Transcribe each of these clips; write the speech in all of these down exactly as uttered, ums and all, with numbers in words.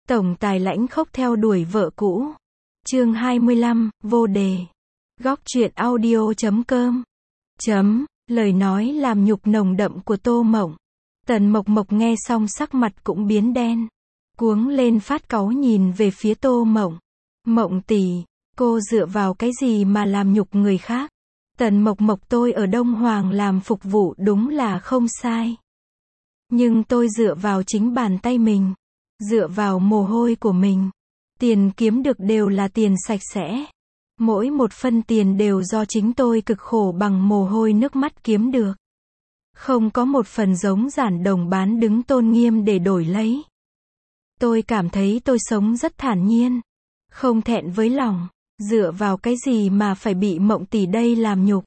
Tổng tài lãnh khốc theo đuổi vợ cũ. Chương hai mươi lăm, vô đề. Góc truyện audio chấm com. Chấm, lời nói làm nhục nồng đậm của Tô Mộng. Tần Mộc Mộc nghe xong sắc mặt cũng biến đen. Cuống lên phát cáu nhìn về phía Tô Mộng. Mộng tỷ, cô dựa vào cái gì mà làm nhục người khác? Tần Mộc Mộc, tôi ở Đông Hoàng làm phục vụ đúng là không sai. Nhưng tôi dựa vào chính bàn tay mình. Dựa vào mồ hôi của mình. Tiền kiếm được đều là tiền sạch sẽ. Mỗi một phân tiền đều do chính tôi cực khổ bằng mồ hôi nước mắt kiếm được. Không có một phần giống giản đồng bán đứng tôn nghiêm để đổi lấy. Tôi cảm thấy tôi sống rất thản nhiên. Không thẹn với lòng. Dựa vào cái gì mà phải bị Mộng tỷ đây làm nhục?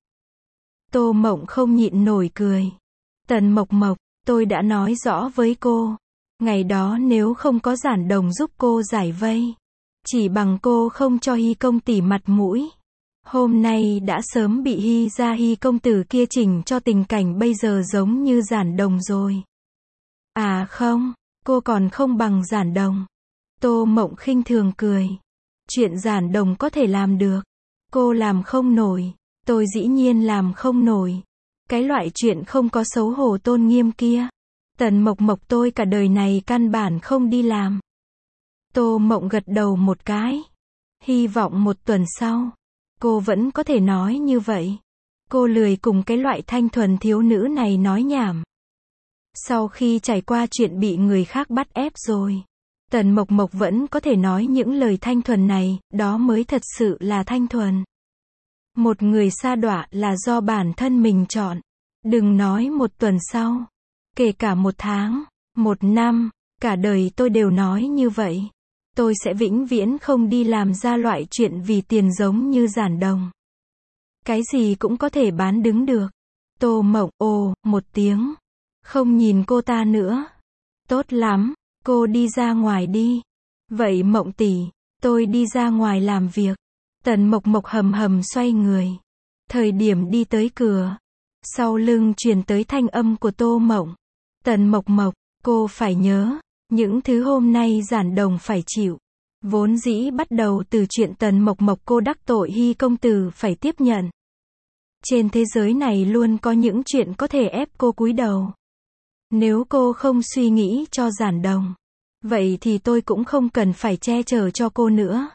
Tô Mộng không nhịn nổi cười. Tần Mộc Mộc, tôi đã nói rõ với cô. Ngày đó nếu không có giản đồng giúp cô giải vây. Chỉ bằng cô không cho Hy công tỷ mặt mũi. Hôm nay đã sớm bị Hy gia Hy công tử kia chỉnh cho tình cảnh bây giờ giống như giản đồng rồi. À không, cô còn không bằng giản đồng. Tô Mộng khinh thường cười. Chuyện giản đồng có thể làm được. Cô làm không nổi. Tôi dĩ nhiên làm không nổi. Cái loại chuyện không có xấu hổ tôn nghiêm kia. Tần Mộc Mộc, tôi cả đời này căn bản không đi làm. Tô Mộng gật đầu một cái. Hy vọng một tuần sau, cô vẫn có thể nói như vậy. Cô lười cùng cái loại thanh thuần thiếu nữ này nói nhảm. Sau khi trải qua chuyện bị người khác bắt ép rồi, Tần Mộc Mộc vẫn có thể nói những lời thanh thuần này, đó mới thật sự là thanh thuần. Một người sa đọa là do bản thân mình chọn. Đừng nói một tuần sau. Kể cả một tháng, một năm, cả đời tôi đều nói như vậy. Tôi sẽ vĩnh viễn không đi làm ra loại chuyện vì tiền giống như giản đồng. Cái gì cũng có thể bán đứng được. Tô Mộng, ồ, một tiếng. Không nhìn cô ta nữa. Tốt lắm, cô đi ra ngoài đi. Vậy Mộng tỷ, tôi đi ra ngoài làm việc. Tần Mộc Mộc hầm hầm xoay người. Thời điểm đi tới cửa, sau lưng truyền tới thanh âm của Tô Mộng. Tần Mộc Mộc, cô phải nhớ, những thứ hôm nay giản đồng phải chịu. Vốn dĩ bắt đầu từ chuyện Tần Mộc Mộc cô đắc tội Hy công tử phải tiếp nhận. Trên thế giới này luôn có những chuyện có thể ép cô cúi đầu. Nếu cô không suy nghĩ cho giản đồng, vậy thì tôi cũng không cần phải che chở cho cô nữa.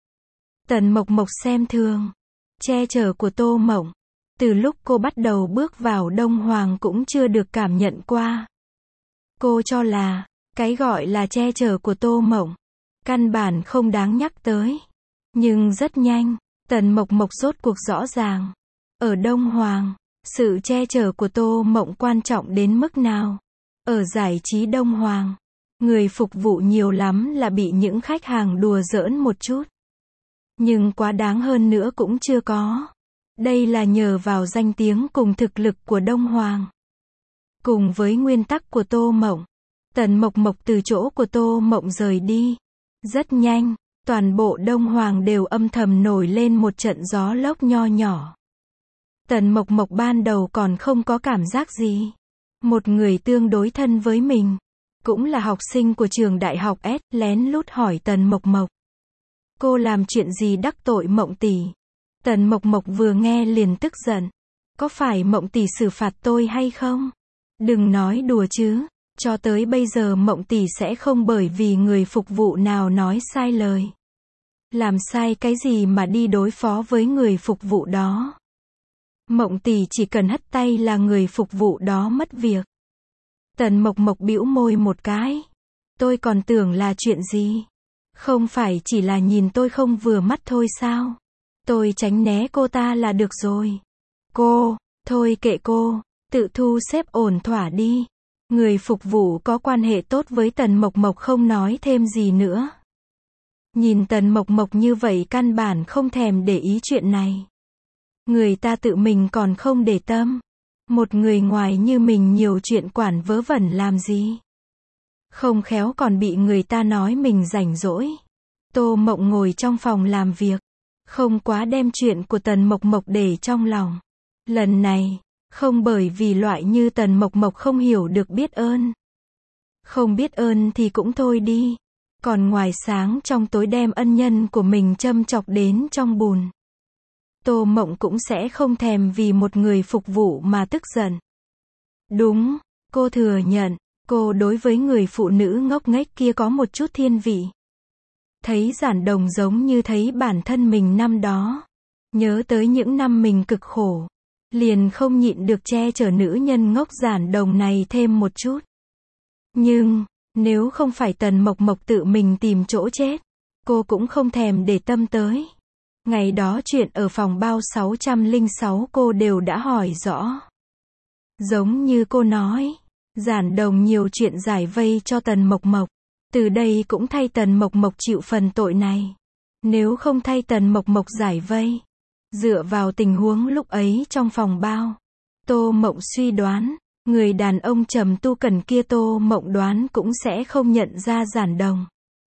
Tần Mộc Mộc xem thường. Che chở của Tô Mộng. Từ lúc cô bắt đầu bước vào Đông Hoàng cũng chưa được cảm nhận qua. Cô cho là, cái gọi là che chở của Tô Mộng, căn bản không đáng nhắc tới. Nhưng rất nhanh, Tần Mộc Mộc rốt cuộc rõ ràng. Ở Đông Hoàng, sự che chở của Tô Mộng quan trọng đến mức nào. Ở giải trí Đông Hoàng, người phục vụ nhiều lắm là bị những khách hàng đùa giỡn một chút. Nhưng quá đáng hơn nữa cũng chưa có. Đây là nhờ vào danh tiếng cùng thực lực của Đông Hoàng. Cùng với nguyên tắc của Tô Mộng, Tần Mộc Mộc từ chỗ của Tô Mộng rời đi. Rất nhanh, toàn bộ Đông Hoàng đều âm thầm nổi lên một trận gió lốc nho nhỏ. Tần Mộc Mộc ban đầu còn không có cảm giác gì. Một người tương đối thân với mình, cũng là học sinh của trường đại học S, lén lút hỏi Tần Mộc Mộc. Cô làm chuyện gì đắc tội Mộng tỷ? Tần Mộc Mộc vừa nghe liền tức giận. Có phải Mộng tỷ xử phạt tôi hay không? Đừng nói đùa chứ. Cho tới bây giờ Mộng tỷ sẽ không bởi vì người phục vụ nào nói sai lời. Làm sai cái gì mà đi đối phó với người phục vụ đó. Mộng tỷ chỉ cần hất tay là người phục vụ đó mất việc. Tần Mộc Mộc bĩu môi một cái. Tôi còn tưởng là chuyện gì? Không phải chỉ là nhìn tôi không vừa mắt thôi sao? Tôi tránh né cô ta là được rồi. Cô, thôi kệ cô, tự thu xếp ổn thỏa đi. Người phục vụ có quan hệ tốt với Tần Mộc Mộc không nói thêm gì nữa. Nhìn Tần Mộc Mộc như vậy căn bản không thèm để ý chuyện này. Người ta tự mình còn không để tâm. Một người ngoài như mình nhiều chuyện quản vớ vẩn làm gì? Không khéo còn bị người ta nói mình rảnh rỗi. Tô Mộng ngồi trong phòng làm việc, không quá đem chuyện của Tần Mộc Mộc để trong lòng. Lần này, không bởi vì loại như Tần Mộc Mộc không hiểu được biết ơn. Không biết ơn thì cũng thôi đi. còn ngoài sáng trong tối đem ân nhân của mình châm chọc đến trong bùn. Tô Mộng cũng sẽ không thèm vì một người phục vụ mà tức giận. Đúng, cô thừa nhận, cô đối với người phụ nữ ngốc nghếch kia có một chút thiên vị. Thấy Giản Đồng giống như thấy bản thân mình năm đó. Nhớ tới những năm mình cực khổ. Liền không nhịn được che chở nữ nhân ngốc Giản Đồng này thêm một chút. Nhưng, nếu không phải Tần Mộc Mộc tự mình tìm chỗ chết, cô cũng không thèm để tâm tới. Ngày đó chuyện ở phòng bao sáu trăm lẻ sáu cô đều đã hỏi rõ. Giống như cô nói, Giản Đồng nhiều chuyện giải vây cho Tần Mộc Mộc. Từ đây cũng thay Tần Mộc Mộc chịu phần tội này. Nếu không thay Tần Mộc Mộc giải vây, dựa vào tình huống lúc ấy trong phòng bao, Tô Mộng suy đoán, người đàn ông Trầm Tu Cẩn kia Tô Mộng đoán cũng sẽ không nhận ra Giản Đồng.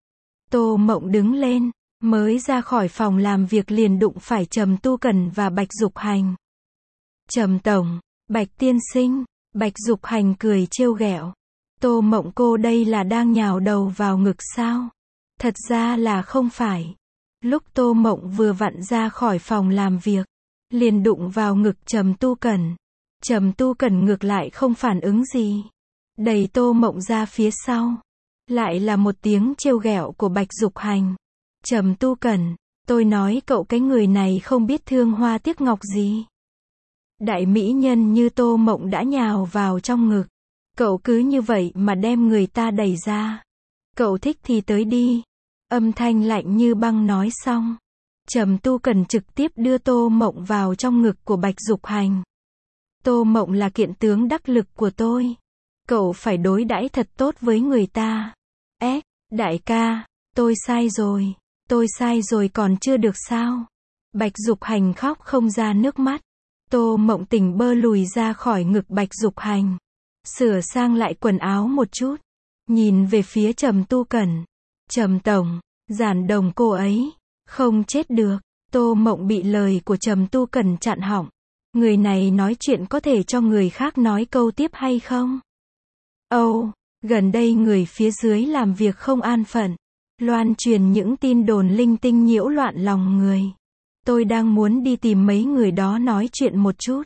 Tô Mộng đứng lên, mới ra khỏi phòng làm việc liền đụng phải Trầm Tu Cẩn và Bạch Dục Hành. Trầm tổng, Bạch tiên sinh, Bạch Dục Hành cười trêu ghẹo. Tô Mộng cô đây là đang nhào đầu vào ngực sao? Thật ra là không phải. Lúc Tô Mộng vừa vặn ra khỏi phòng làm việc, liền đụng vào ngực Trầm Tu Cẩn. Trầm Tu Cẩn ngược lại không phản ứng gì, đẩy Tô Mộng ra phía sau. Lại là một tiếng trêu ghẹo của Bạch Dục Hành. Trầm Tu Cẩn, tôi nói cậu cái người này không biết thương hoa tiếc ngọc gì. Đại mỹ nhân như Tô Mộng đã nhào vào trong ngực, cậu cứ như vậy mà đem người ta đẩy ra. Cậu thích thì tới đi. Âm thanh lạnh như băng nói xong, Trầm Tu Cẩn trực tiếp đưa Tô Mộng vào trong ngực của Bạch Dục Hành. Tô Mộng là kiện tướng đắc lực của tôi. Cậu phải đối đãi thật tốt với người ta. Ế, đại ca, tôi sai rồi. Tôi sai rồi còn chưa được sao? Bạch Dục Hành khóc không ra nước mắt. Tô Mộng tỉnh bơ lùi ra khỏi ngực Bạch Dục Hành. Sửa sang lại quần áo một chút. Nhìn về phía Trầm Tu Cẩn. Trầm tổng, Giản Đồng cô ấy không chết được. Tô Mộng bị lời của Trầm Tu Cẩn chặn họng. Người này nói chuyện có thể cho người khác nói câu tiếp hay không? Âu, oh, gần đây người phía dưới làm việc không an phận, loan truyền những tin đồn linh tinh nhiễu loạn lòng người. Tôi đang muốn đi tìm mấy người đó nói chuyện một chút.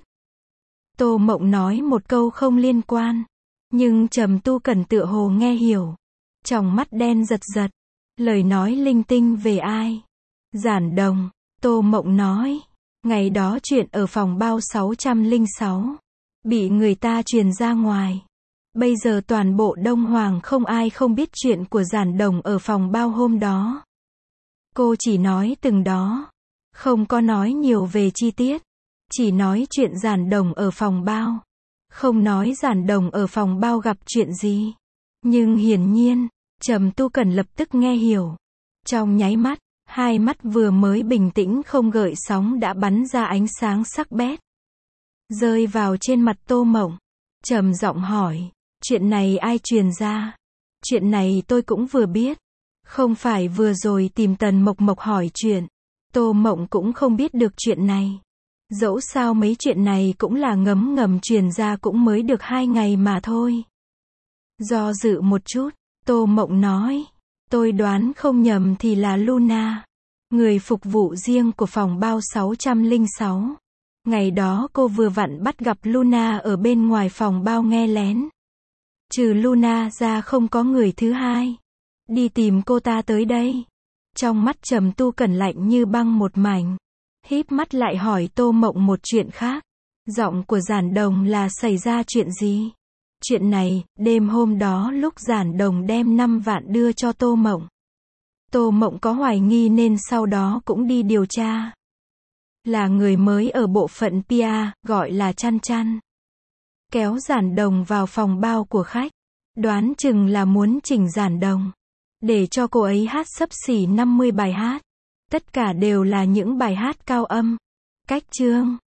Tô Mộng nói một câu không liên quan, nhưng Trầm Tu Cẩn tựa hồ nghe hiểu. Tròng mắt đen giật giật. Lời nói linh tinh về ai? Giản Đồng. Tô Mộng nói, ngày đó chuyện ở phòng bao sáu trăm lẻ sáu, bị người ta truyền ra ngoài. Bây giờ toàn bộ Đông Hoàng không ai không biết chuyện của Giản Đồng ở phòng bao hôm đó. Cô chỉ nói từng đó, không có nói nhiều về chi tiết. Chỉ nói chuyện Giản Đồng ở phòng bao. Không nói Giản Đồng ở phòng bao gặp chuyện gì. Nhưng hiển nhiên, Trầm Tu Cẩn lập tức nghe hiểu. Trong nháy mắt, hai mắt vừa mới bình tĩnh không gợn sóng đã bắn ra ánh sáng sắc bét. Rơi vào trên mặt Tô Mộng. Trầm giọng hỏi, chuyện này ai truyền ra? Chuyện này tôi cũng vừa biết. Không phải vừa rồi tìm Tần Mộc Mộc hỏi chuyện. Tô Mộng cũng không biết được chuyện này. Dẫu sao mấy chuyện này cũng là ngấm ngầm truyền ra cũng mới được hai ngày mà thôi. Do dự một chút, Tô Mộng nói, tôi đoán không nhầm thì là Luna, người phục vụ riêng của phòng bao sáu trăm lẻ sáu. Ngày đó cô vừa vặn bắt gặp Luna ở bên ngoài phòng bao nghe lén. Trừ Luna ra không có người thứ hai. Đi tìm cô ta tới đây. Trong mắt Trầm Tu Cẩn lạnh như băng một mảnh. Híp mắt lại hỏi Tô Mộng một chuyện khác. Giọng của Giản Đồng là xảy ra chuyện gì? Chuyện này, đêm hôm đó lúc Giản Đồng đem năm vạn đưa cho Tô Mộng. Tô Mộng có hoài nghi nên sau đó cũng đi điều tra. Là người mới ở bộ phận pê e, gọi là Chăn Chăn. Kéo Giản Đồng vào phòng bao của khách. Đoán chừng là muốn chỉnh Giản Đồng. Để cho cô ấy hát xấp xỉ năm mươi bài hát. Tất cả đều là những bài hát cao âm. Cách chương.